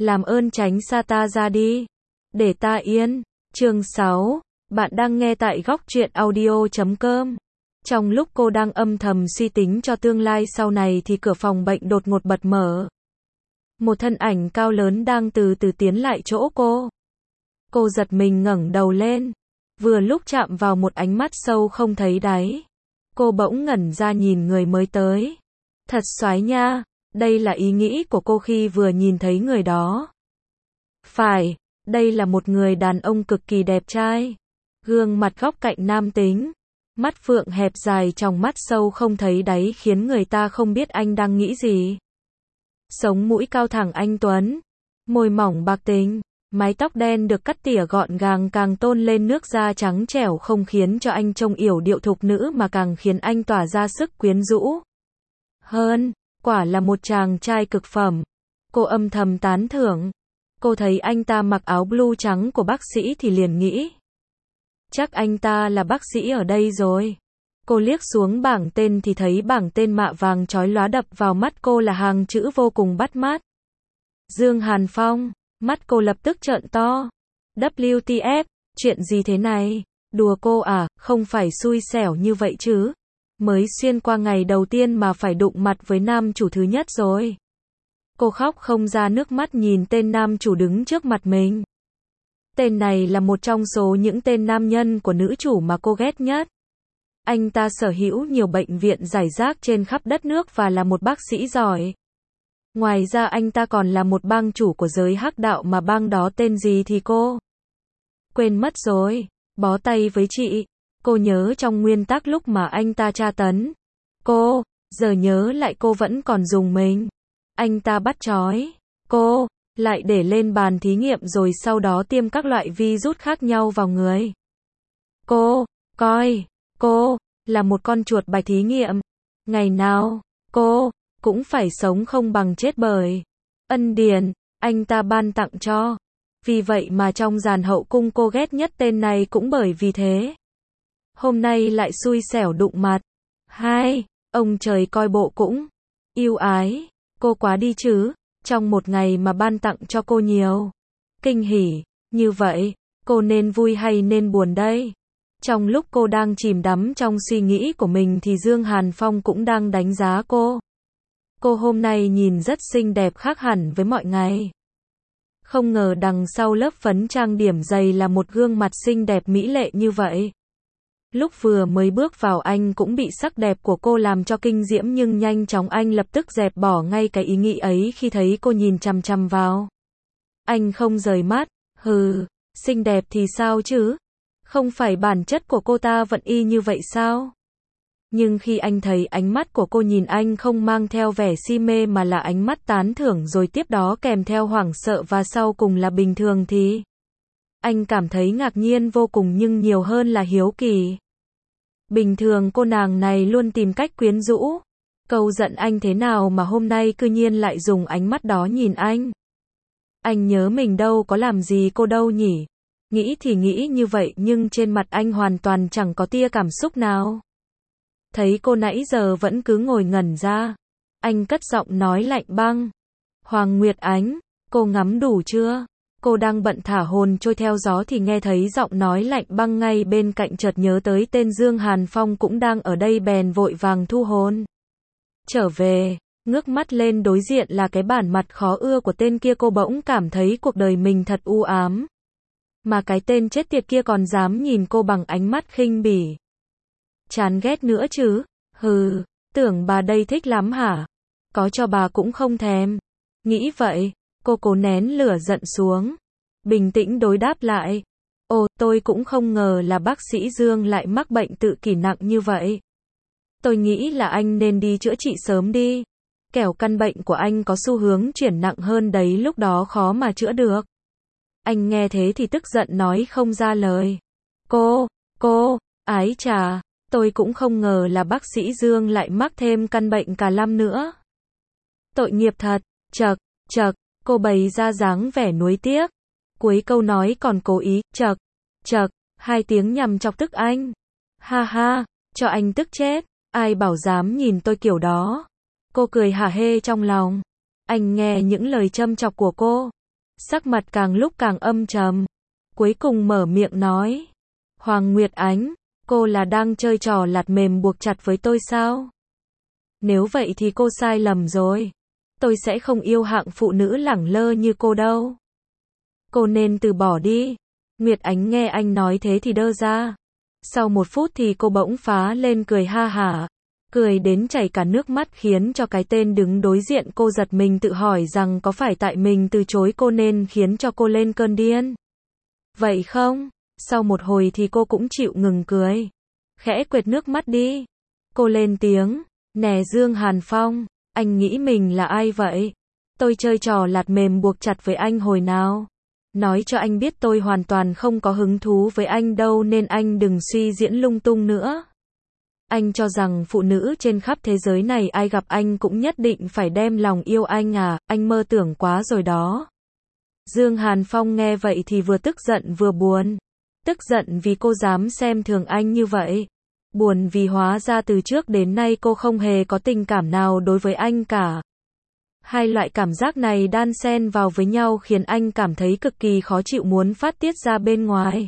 Làm ơn tránh xa ta ra đi. Để ta yên. Chương 6. Bạn đang nghe tại góc truyện audio.com. Trong lúc cô đang âm thầm suy tính cho tương lai sau này thì cửa phòng bệnh đột ngột bật mở. Một thân ảnh cao lớn đang từ từ tiến lại chỗ cô. Cô giật mình ngẩng đầu lên. Vừa lúc chạm vào một ánh mắt sâu không thấy đáy. Cô bỗng ngẩn ra nhìn người mới tới. Thật xoái nha. Đây là ý nghĩ của cô khi vừa nhìn thấy người đó. Phải, đây là một người đàn ông cực kỳ đẹp trai. Gương mặt góc cạnh nam tính. Mắt phượng hẹp dài trong mắt sâu không thấy đáy khiến người ta không biết anh đang nghĩ gì. Sống mũi cao thẳng anh tuấn. Môi mỏng bạc tình. Mái tóc đen được cắt tỉa gọn gàng càng tôn lên nước da trắng trẻo không khiến cho anh trông yểu điệu thục nữ mà càng khiến anh tỏa ra sức quyến rũ. Hơn, quả là một chàng trai cực phẩm. Cô âm thầm tán thưởng. Cô thấy anh ta mặc áo blue trắng của bác sĩ thì liền nghĩ. Chắc anh ta là bác sĩ ở đây rồi. Cô liếc xuống bảng tên thì thấy bảng tên mạ vàng chói lóa đập vào mắt cô là hàng chữ vô cùng bắt mắt. Dương Hàn Phong. Mắt cô lập tức trợn to. WTF, chuyện gì thế này? Đùa cô à, không phải xui xẻo như vậy chứ. Mới xuyên qua ngày đầu tiên mà phải đụng mặt với nam chủ thứ nhất rồi. Cô khóc không ra nước mắt nhìn tên nam chủ đứng trước mặt mình. Tên này là một trong số những tên nam nhân của nữ chủ mà cô ghét nhất. Anh ta sở hữu nhiều bệnh viện rải rác trên khắp đất nước và là một bác sĩ giỏi. Ngoài ra anh ta còn là một bang chủ của giới hắc đạo mà bang đó tên gì thì cô quên mất rồi. Bó tay với chị. Cô nhớ trong nguyên tắc lúc mà anh ta tra tấn cô, giờ nhớ lại cô vẫn còn dùng mình. Anh ta bắt trói cô, lại để lên bàn thí nghiệm rồi sau đó tiêm các loại virus khác nhau vào người. Cô coi cô là một con chuột bài thí nghiệm. Ngày nào cô cũng phải sống không bằng chết bởi ân điển anh ta ban tặng cho. Vì vậy mà trong dàn hậu cung cô ghét nhất tên này cũng bởi vì thế. Hôm nay lại xui xẻo đụng mặt. Hai, ông trời coi bộ cũng yêu ái cô quá đi chứ. Trong một ngày mà ban tặng cho cô nhiều kinh hỉ như vậy, cô nên vui hay nên buồn đây? Trong lúc cô đang chìm đắm trong suy nghĩ của mình thì Dương Hàn Phong cũng đang đánh giá cô. Cô hôm nay nhìn rất xinh đẹp khác hẳn với mọi ngày. Không ngờ đằng sau lớp phấn trang điểm dày là một gương mặt xinh đẹp mỹ lệ như vậy. Lúc vừa mới bước vào anh cũng bị sắc đẹp của cô làm cho kinh diễm nhưng nhanh chóng anh lập tức dẹp bỏ ngay cái ý nghĩ ấy khi thấy cô nhìn chằm chằm vào. Anh không rời mắt. Hừ, xinh đẹp thì sao chứ? Không phải bản chất của cô ta vẫn y như vậy sao? Nhưng khi anh thấy ánh mắt của cô nhìn anh không mang theo vẻ si mê mà là ánh mắt tán thưởng rồi tiếp đó kèm theo hoảng sợ và sau cùng là bình thường thì anh cảm thấy ngạc nhiên vô cùng nhưng nhiều hơn là hiếu kỳ. Bình thường cô nàng này luôn tìm cách quyến rũ, câu giận anh thế nào mà hôm nay cư nhiên lại dùng ánh mắt đó nhìn anh. Anh nhớ mình đâu có làm gì cô đâu nhỉ? Nghĩ thì nghĩ như vậy nhưng trên mặt anh hoàn toàn chẳng có tia cảm xúc nào. Thấy cô nãy giờ vẫn cứ ngồi ngẩn ra. Anh cất giọng nói lạnh băng. Hoàng Nguyệt Ánh, cô ngắm đủ chưa? Cô đang bận thả hồn trôi theo gió thì nghe thấy giọng nói lạnh băng ngay bên cạnh chợt nhớ tới tên Dương Hàn Phong cũng đang ở đây bèn vội vàng thu hồn. Trở về, ngước mắt lên đối diện là cái bản mặt khó ưa của tên kia cô bỗng cảm thấy cuộc đời mình thật u ám. Mà cái tên chết tiệt kia còn dám nhìn cô bằng ánh mắt khinh bỉ. Chán ghét nữa chứ. Hừ, tưởng bà đây thích lắm hả? Có cho bà cũng không thèm. Nghĩ vậy, cô cố nén lửa giận xuống. Bình tĩnh đối đáp lại. Ồ, tôi cũng không ngờ là bác sĩ Dương lại mắc bệnh tự kỷ nặng như vậy. Tôi nghĩ là anh nên đi chữa trị sớm đi. Kẻo căn bệnh của anh có xu hướng chuyển nặng hơn đấy lúc đó khó mà chữa được. Anh nghe thế thì tức giận nói không ra lời. Cô, ái chà. Tôi cũng không ngờ là bác sĩ Dương lại mắc thêm căn bệnh cả lâm nữa. Tội nghiệp thật. Chậc, cô bày ra dáng vẻ nuối tiếc. Cuối câu nói còn cố ý, chậc, hai tiếng nhằm chọc tức anh. Ha ha, cho anh tức chết, ai bảo dám nhìn tôi kiểu đó. Cô cười hả hê trong lòng. Anh nghe những lời châm chọc của cô, sắc mặt càng lúc càng âm trầm. Cuối cùng mở miệng nói. Hoàng Nguyệt Ánh, cô là đang chơi trò lạt mềm buộc chặt với tôi sao? Nếu vậy thì cô sai lầm rồi. Tôi sẽ không yêu hạng phụ nữ lẳng lơ như cô đâu. Cô nên từ bỏ đi. Nguyệt Ánh nghe anh nói thế thì đơ ra. Sau 1 phút thì cô bỗng phá lên cười ha hả. Cười đến chảy cả nước mắt khiến cho cái tên đứng đối diện cô giật mình tự hỏi rằng có phải tại mình từ chối cô nên khiến cho cô lên cơn điên. Vậy không? Sau một hồi thì cô cũng chịu ngừng cười. Khẽ quệt nước mắt đi. Cô lên tiếng. Nè Dương Hàn Phong, anh nghĩ mình là ai vậy? Tôi chơi trò lạt mềm buộc chặt với anh hồi nào? Nói cho anh biết tôi hoàn toàn không có hứng thú với anh đâu nên anh đừng suy diễn lung tung nữa. Anh cho rằng phụ nữ trên khắp thế giới này ai gặp anh cũng nhất định phải đem lòng yêu anh à, anh mơ tưởng quá rồi đó. Dương Hàn Phong nghe vậy thì vừa tức giận vừa buồn. Tức giận vì cô dám xem thường anh như vậy. Buồn vì hóa ra từ trước đến nay cô không hề có tình cảm nào đối với anh cả. Hai loại cảm giác này đan xen vào với nhau khiến anh cảm thấy cực kỳ khó chịu muốn phát tiết ra bên ngoài.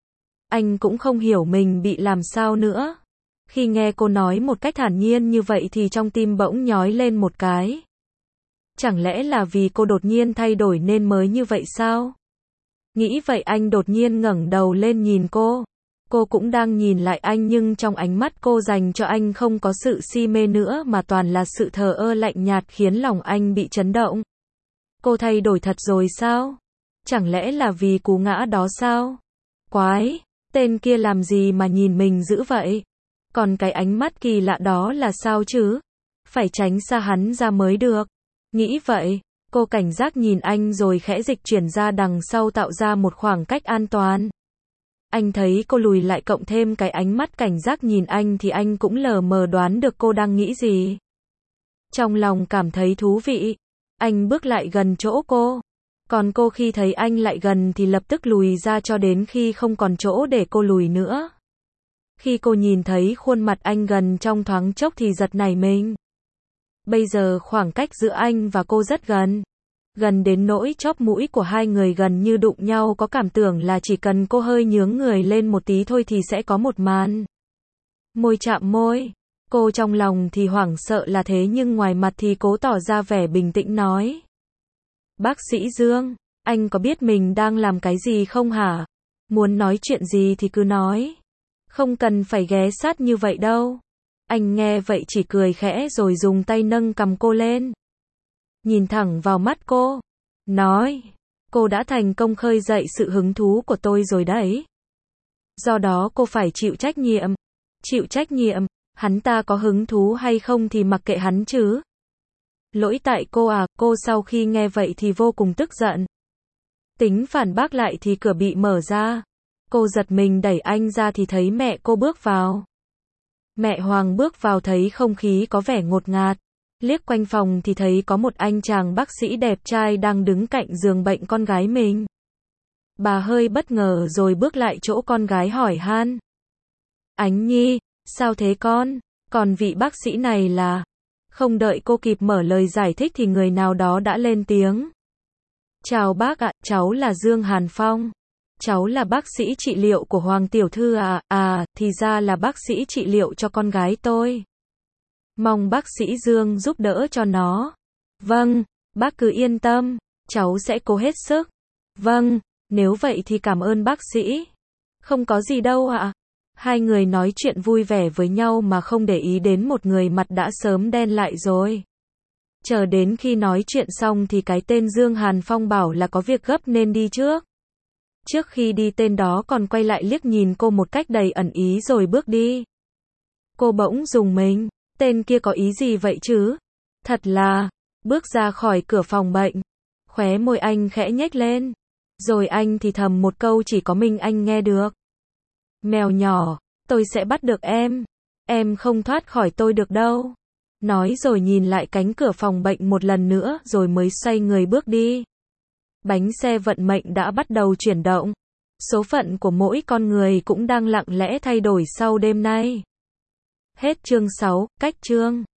Anh cũng không hiểu mình bị làm sao nữa. Khi nghe cô nói một cách thản nhiên như vậy thì trong tim bỗng nhói lên một cái. Chẳng lẽ là vì cô đột nhiên thay đổi nên mới như vậy sao? Nghĩ vậy anh đột nhiên ngẩng đầu lên nhìn cô. Cô cũng đang nhìn lại anh nhưng trong ánh mắt cô dành cho anh không có sự si mê nữa mà toàn là sự thờ ơ lạnh nhạt khiến lòng anh bị chấn động. Cô thay đổi thật rồi sao? Chẳng lẽ là vì cú ngã đó sao? Quái, tên kia làm gì mà nhìn mình dữ vậy? Còn cái ánh mắt kỳ lạ đó là sao chứ? Phải tránh xa hắn ra mới được. Nghĩ vậy, cô cảnh giác nhìn anh rồi khẽ dịch chuyển ra đằng sau tạo ra một khoảng cách an toàn. Anh thấy cô lùi lại cộng thêm cái ánh mắt cảnh giác nhìn anh thì anh cũng lờ mờ đoán được cô đang nghĩ gì. Trong lòng cảm thấy thú vị, anh bước lại gần chỗ cô. Còn cô khi thấy anh lại gần thì lập tức lùi ra cho đến khi không còn chỗ để cô lùi nữa. Khi cô nhìn thấy khuôn mặt anh gần trong thoáng chốc thì giật nảy mình. Bây giờ khoảng cách giữa anh và cô rất gần. Gần đến nỗi chóp mũi của hai người gần như đụng nhau, có cảm tưởng là chỉ cần cô hơi nhướng người lên một tí thôi thì sẽ có một màn môi chạm môi. Cô trong lòng thì hoảng sợ là thế nhưng ngoài mặt thì cố tỏ ra vẻ bình tĩnh nói. Bác sĩ Dương, anh có biết mình đang làm cái gì không hả? Muốn nói chuyện gì thì cứ nói. Không cần phải ghé sát như vậy đâu. Anh nghe vậy chỉ cười khẽ rồi dùng tay nâng cằm cô lên. Nhìn thẳng vào mắt cô. Nói. Cô đã thành công khơi dậy sự hứng thú của tôi rồi đấy. Do đó cô phải chịu trách nhiệm. Chịu trách nhiệm. Hắn ta có hứng thú hay không thì mặc kệ hắn chứ. Lỗi tại cô à. Cô sau khi nghe vậy thì vô cùng tức giận. Tính phản bác lại thì cửa bị mở ra. Cô giật mình đẩy anh ra thì thấy mẹ cô bước vào. Mẹ Hoàng bước vào thấy không khí có vẻ ngột ngạt. Liếc quanh phòng thì thấy có một anh chàng bác sĩ đẹp trai đang đứng cạnh giường bệnh con gái mình. Bà hơi bất ngờ rồi bước lại chỗ con gái hỏi han. Ánh Nhi, sao thế con? Còn vị bác sĩ này là... Không đợi cô kịp mở lời giải thích thì người nào đó đã lên tiếng. Chào bác ạ, cháu là Dương Hàn Phong. Cháu là bác sĩ trị liệu của Hoàng tiểu thư à, thì ra là bác sĩ trị liệu cho con gái tôi. Mong bác sĩ Dương giúp đỡ cho nó. Vâng, bác cứ yên tâm, cháu sẽ cố hết sức. Vâng, nếu vậy thì cảm ơn bác sĩ. Không có gì đâu ạ. Hai người nói chuyện vui vẻ với nhau mà không để ý đến một người mặt đã sớm đen lại rồi. Chờ đến khi nói chuyện xong thì cái tên Dương Hàn Phong bảo là có việc gấp nên đi trước. Trước khi đi tên đó còn quay lại liếc nhìn cô một cách đầy ẩn ý rồi bước đi. Cô bỗng rùng mình, tên kia có ý gì vậy chứ? Thật là, bước ra khỏi cửa phòng bệnh, khóe môi anh khẽ nhếch lên. Rồi anh thì thầm một câu chỉ có mình anh nghe được. Mèo nhỏ, tôi sẽ bắt được em không thoát khỏi tôi được đâu. Nói rồi nhìn lại cánh cửa phòng bệnh một lần nữa rồi mới xoay người bước đi. Bánh xe vận mệnh đã bắt đầu chuyển động. Số phận của mỗi con người cũng đang lặng lẽ thay đổi sau đêm nay. Hết chương 6, cách chương.